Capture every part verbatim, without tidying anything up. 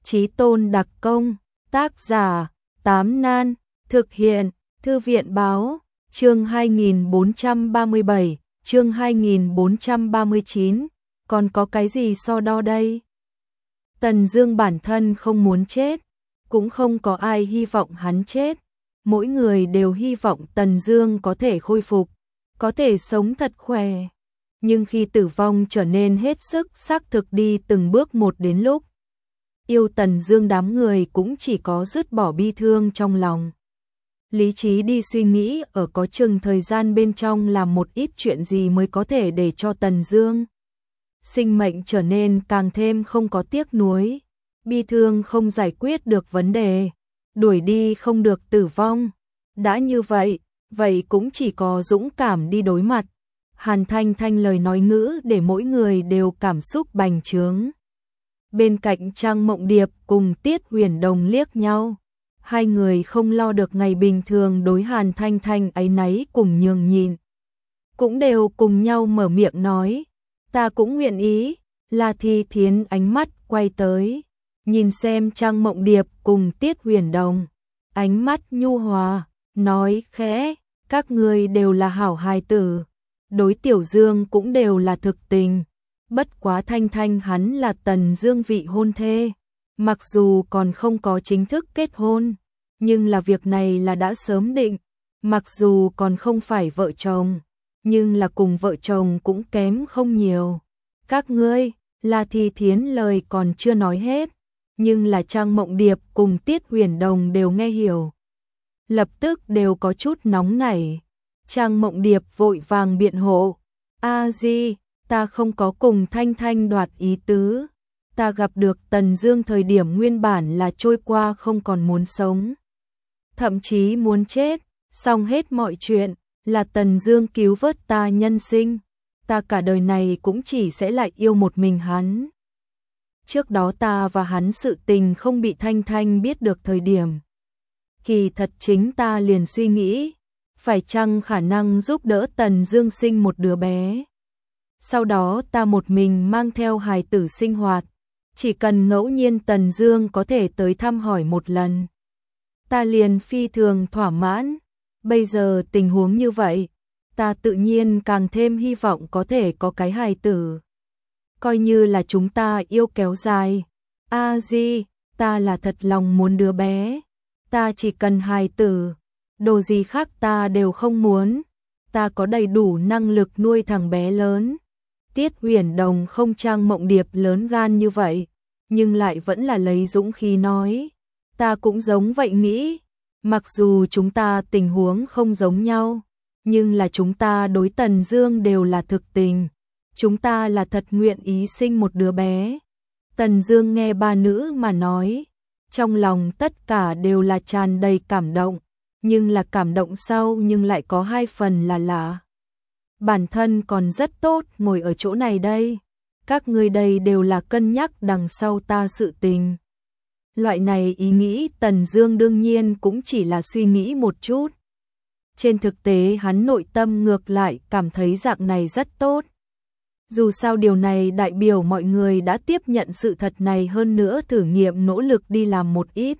Chí tôn đặc công, tác giả, Tám Nan, thực hiện, Thư viện báo, chương hai nghìn bốn trăm ba mươi bảy, chương hai nghìn bốn trăm ba mươi chín, còn có cái gì so đo đây? Tần Dương bản thân không muốn chết, cũng không có ai hy vọng hắn chết, mỗi người đều hy vọng Tần Dương có thể khôi phục, có thể sống thật khỏe. Nhưng khi tử vong trở nên hết sức xác thực đi từng bước một đến lúc yêu Tần Dương đám người cũng chỉ có dứt bỏ bi thương trong lòng. Lý trí đi suy nghĩ ở có chừng thời gian bên trong làm một ít chuyện gì mới có thể để cho Tần Dương sinh mệnh trở nên càng thêm không có tiếc nuối. Bi thương không giải quyết được vấn đề, đuổi đi không được tử vong. Đã như vậy, vậy cũng chỉ có dũng cảm đi đối mặt. Hàn Thanh Thanh lời nói ngữ để mỗi người đều cảm xúc bành trướng. Bên cạnh Trang Mộng Điệp cùng Tiết Huyền Đồng liếc nhau. Hai người không lo được ngày bình thường đối Hàn Thanh Thanh áy náy cùng nhường nhịn. Cũng đều cùng nhau mở miệng nói. Ta cũng nguyện ý. La Thi Thiến ánh mắt quay tới. Nhìn xem Trang Mộng Điệp cùng Tiết Huyền Đồng. Ánh mắt nhu hòa, nói khẽ, các ngươi đều là hảo hài tử. Đối Tiểu Dương cũng đều là thực tình. Bất quá Thanh Thanh hắn là Tần Dương vị hôn thê. Mặc dù còn không có chính thức kết hôn, nhưng là việc này là đã sớm định. Mặc dù còn không phải vợ chồng, nhưng là cùng vợ chồng cũng kém không nhiều. Các ngươi, La Thi Thiến lời còn chưa nói hết, nhưng là Trang Mộng Điệp cùng Tiết Huyền Đồng đều nghe hiểu. Lập tức đều có chút nóng nảy. Trang Mộng Điệp vội vàng biện hộ. A Di, ta không có cùng Thanh Thanh đoạt ý tứ. Ta gặp được Tần Dương thời điểm nguyên bản là trôi qua không còn muốn sống. Thậm chí muốn chết, xong hết mọi chuyện, là Tần Dương cứu vớt ta nhân sinh. Ta cả đời này cũng chỉ sẽ lại yêu một mình hắn. Trước đó ta và hắn sự tình không bị Thanh Thanh biết được thời điểm. Kỳ thật chính ta liền suy nghĩ, phải chăng khả năng giúp đỡ Tần Dương sinh một đứa bé. Sau đó ta một mình mang theo hài tử sinh hoạt, chỉ cần ngẫu nhiên Tần Dương có thể tới thăm hỏi một lần. Ta liền phi thường thỏa mãn, bây giờ tình huống như vậy, ta tự nhiên càng thêm hy vọng có thể có cái hài tử. Coi như là chúng ta yêu kéo dài. A Di, ta là thật lòng muốn đứa bé. Ta chỉ cần hài tử, đồ gì khác ta đều không muốn. Ta có đầy đủ năng lực nuôi thằng bé lớn. Tiết Huyền Đồng không Trang Mộng Điệp lớn gan như vậy, nhưng lại vẫn là lấy dũng khí nói. Ta cũng giống vậy nghĩ, mặc dù chúng ta tình huống không giống nhau, nhưng là chúng ta đối Tần Dương đều là thực tình. Chúng ta là thật nguyện ý sinh một đứa bé. Tần Dương nghe ba nữ mà nói, trong lòng tất cả đều là tràn đầy cảm động, nhưng là cảm động sau nhưng lại có hai phần là lạ. Bản thân còn rất tốt ngồi ở chỗ này đây, các ngươi đây đều là cân nhắc đằng sau ta sự tình. Loại này ý nghĩ Tần Dương đương nhiên cũng chỉ là suy nghĩ một chút. Trên thực tế hắn nội tâm ngược lại cảm thấy dạng này rất tốt. Dù sao điều này đại biểu mọi người đã tiếp nhận sự thật này, hơn nữa thử nghiệm nỗ lực đi làm một ít.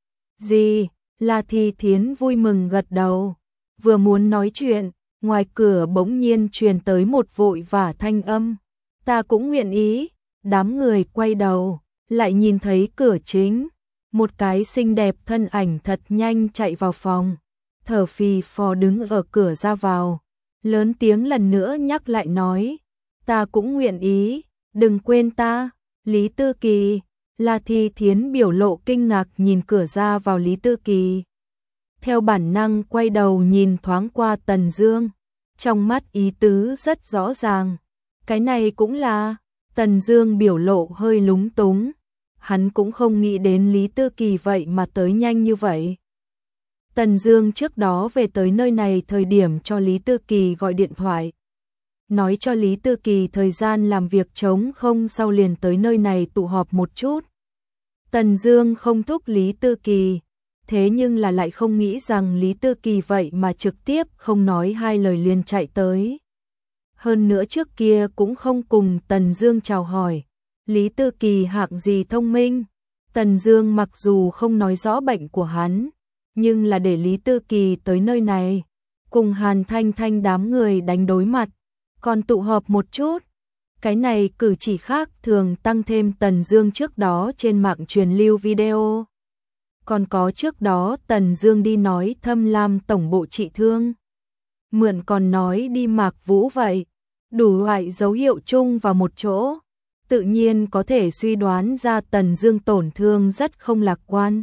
Gì? La Thi Thiến vui mừng gật đầu. Vừa muốn nói chuyện, ngoài cửa bỗng nhiên truyền tới một vội vã thanh âm. Ta cũng nguyện ý. Đám người quay đầu, lại nhìn thấy cửa chính. Một cái xinh đẹp thân ảnh thật nhanh chạy vào phòng. Thở phì phò đứng ở cửa ra vào. Lớn tiếng lần nữa nhắc lại nói. Ta cũng nguyện ý, đừng quên ta. Lý Tư Kỳ. La Thi Thiến biểu lộ kinh ngạc nhìn cửa ra vào Lý Tư Kỳ. Theo bản năng quay đầu nhìn thoáng qua Tần Dương. Trong mắt ý tứ rất rõ ràng. Cái này cũng là. Tần Dương biểu lộ hơi lúng túng. Hắn cũng không nghĩ đến Lý Tư Kỳ vậy mà tới nhanh như vậy. Tần Dương trước đó về tới nơi này thời điểm cho Lý Tư Kỳ gọi điện thoại. Nói cho Lý Tư Kỳ thời gian làm việc trống không, sau liền tới nơi này tụ họp một chút. Tần Dương không thúc Lý Tư Kỳ, thế nhưng là lại không nghĩ rằng Lý Tư Kỳ vậy mà trực tiếp không nói hai lời liền chạy tới. Hơn nữa trước kia cũng không cùng Tần Dương chào hỏi. Lý Tư Kỳ hạng gì thông minh, Tần Dương mặc dù không nói rõ bệnh của hắn, nhưng là để Lý Tư Kỳ tới nơi này, cùng Hàn Thanh Thanh đám người đánh đối mặt, còn tụ họp một chút. Cái này cử chỉ khác thường tăng thêm Tần Dương trước đó trên mạng truyền lưu video. Còn có trước đó Tần Dương đi nói Thâm Lam tổng bộ trị thương. Mượn còn nói đi Mạc Vũ vậy, đủ loại dấu hiệu chung vào một chỗ. Tự nhiên có thể suy đoán ra Tần Dương tổn thương rất không lạc quan.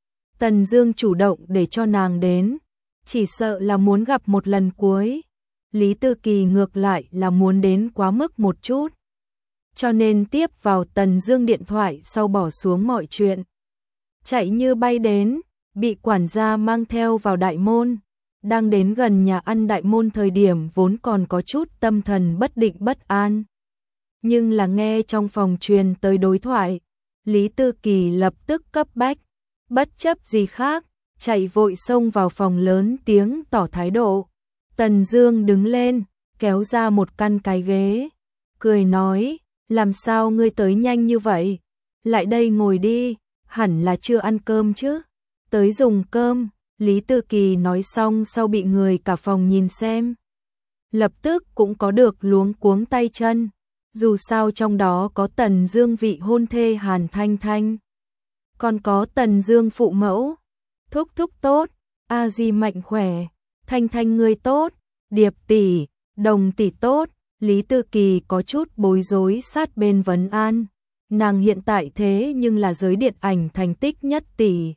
Tần Dương chủ động để cho nàng đến, chỉ sợ là muốn gặp một lần cuối. Lý Tư Kỳ ngược lại là muốn đến quá mức một chút. Cho nên tiếp vào Tần Dương điện thoại sau bỏ xuống mọi chuyện. Chạy như bay đến, bị quản gia mang theo vào đại môn. Đang đến gần nhà ăn đại môn thời điểm vốn còn có chút tâm thần bất định bất an. Nhưng là nghe trong phòng truyền tới đối thoại, Lý Tư Kỳ lập tức cấp bách, bất chấp gì khác, chạy vội xông vào phòng lớn tiếng tỏ thái độ. Tần Dương đứng lên, kéo ra một căn cái ghế, cười nói, làm sao ngươi tới nhanh như vậy? Lại đây ngồi đi, hẳn là chưa ăn cơm chứ? Tới dùng cơm, Lý Tư Kỳ nói xong sau bị người cả phòng nhìn xem. Lập tức cũng có được luống cuống tay chân, dù sao trong đó có Tần Dương vị hôn thê Hàn Thanh Thanh. Còn có Tần Dương phụ mẫu, thúc thúc tốt, A Di mạnh khỏe, Thanh Thanh ngươi tốt, Điệp tỷ, Đồng tỷ tốt. Lý Tư Kỳ có chút bối rối sát bên vấn an. Nàng hiện tại thế nhưng là giới điện ảnh thành tích nhất tỷ.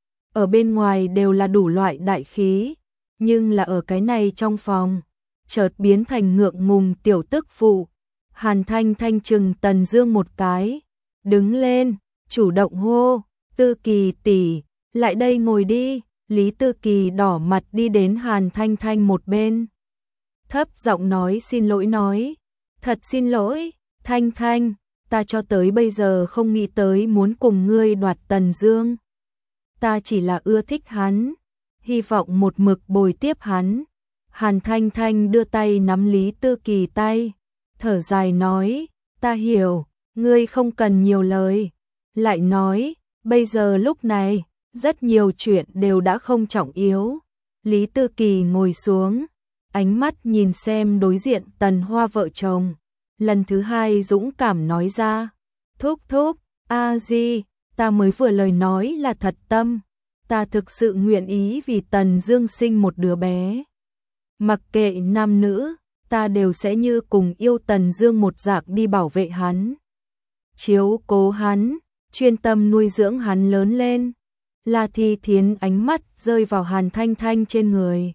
Ở bên ngoài đều là đủ loại đại khí, nhưng là ở cái này trong phòng, chợt biến thành ngượng ngùng tiểu tức phụ. Hàn Thanh Thanh chừng Tần Dương một cái, đứng lên, chủ động hô, Tư Kỳ tỷ, lại đây ngồi đi. Lý Tư Kỳ đỏ mặt đi đến Hàn Thanh Thanh một bên, thấp giọng nói xin lỗi nói, thật xin lỗi, Thanh Thanh, ta cho tới bây giờ không nghĩ tới muốn cùng ngươi đoạt Tần Dương. Ta chỉ là ưa thích hắn, hy vọng một mực bồi tiếp hắn. Hàn Thanh Thanh đưa tay nắm Lý Tư Kỳ tay, thở dài nói, ta hiểu, ngươi không cần nhiều lời. Lại nói, bây giờ lúc này, rất nhiều chuyện đều đã không trọng yếu. Lý Tư Kỳ ngồi xuống, ánh mắt nhìn xem đối diện Tần Hoa vợ chồng, lần thứ hai dũng cảm nói ra, thúc thúc, A Di, ta mới vừa lời nói là thật tâm, ta thực sự nguyện ý vì Tần Dương sinh một đứa bé. Mặc kệ nam nữ, ta đều sẽ như cùng yêu Tần Dương một dạng đi bảo vệ hắn, chiếu cố hắn, chuyên tâm nuôi dưỡng hắn lớn lên. La Thi Thiến ánh mắt rơi vào Hàn Thanh Thanh trên người.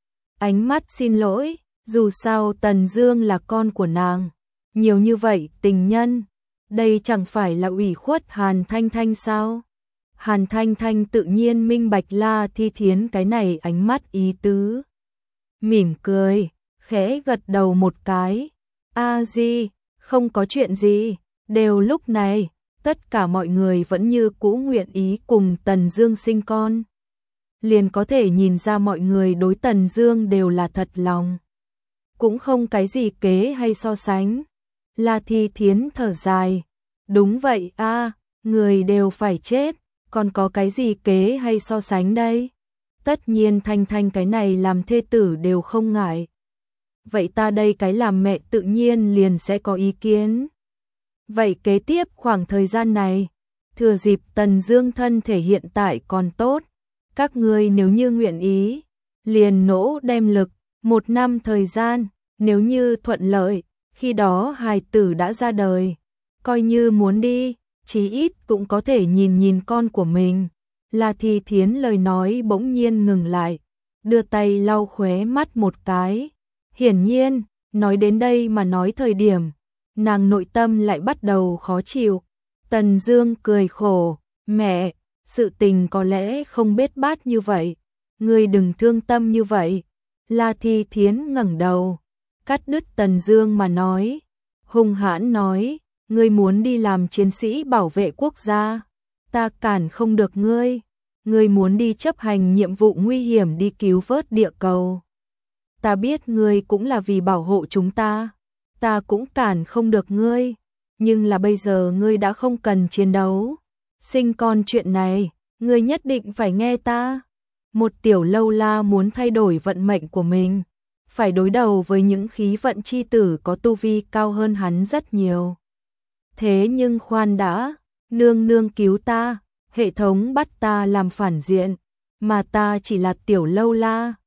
Ánh mắt xin lỗi, dù sao Tần Dương là con của nàng, nhiều như vậy tình nhân, đây chẳng phải là ủy khuất Hàn Thanh Thanh sao? Hàn Thanh Thanh tự nhiên minh bạch La Thi Thiến cái này ánh mắt ý tứ. Mỉm cười, khẽ gật đầu một cái. A Di, không có chuyện gì, đều lúc này, tất cả mọi người vẫn như cũ nguyện ý cùng Tần Dương sinh con. Liền có thể nhìn ra mọi người đối Tần Dương đều là thật lòng. Cũng không cái gì kế hay so sánh. La Thi Thiến thở dài. Đúng vậy a, người đều phải chết, còn có cái gì kế hay so sánh đây? Tất nhiên Thanh Thanh cái này làm thê tử đều không ngại. Vậy ta đây cái làm mẹ tự nhiên liền sẽ có ý kiến. Vậy kế tiếp khoảng thời gian này, thừa dịp Tần Dương thân thể hiện tại còn tốt, các ngươi nếu như nguyện ý, liền nỗ đem lực, một năm thời gian, nếu như thuận lợi, khi đó hài tử đã ra đời, coi như muốn đi, chí ít cũng có thể nhìn nhìn con của mình. La Thi Thiến lời nói bỗng nhiên ngừng lại, đưa tay lau khóe mắt một cái. Hiển nhiên, nói đến đây mà nói thời điểm, nàng nội tâm lại bắt đầu khó chịu. Tần Dương cười khổ, mẹ, sự tình có lẽ không bết bát như vậy, ngươi đừng thương tâm như vậy. La Thi Thiến ngẩng đầu, cắt đứt Tần Dương mà nói, hung hãn nói, ngươi muốn đi làm chiến sĩ bảo vệ quốc gia, ta cản không được ngươi, ngươi muốn đi chấp hành nhiệm vụ nguy hiểm đi cứu vớt địa cầu. Ta biết ngươi cũng là vì bảo hộ chúng ta, ta cũng cản không được ngươi, nhưng là bây giờ ngươi đã không cần chiến đấu, Sinh con chuyện này, ngươi nhất định phải nghe ta. Một tiểu lâu la muốn thay đổi vận mệnh của mình, phải đối đầu với những khí vận chi tử có tu vi cao hơn hắn rất nhiều. Thế nhưng khoan đã, nương nương cứu ta, hệ thống bắt ta làm phản diện, mà ta chỉ là tiểu lâu la,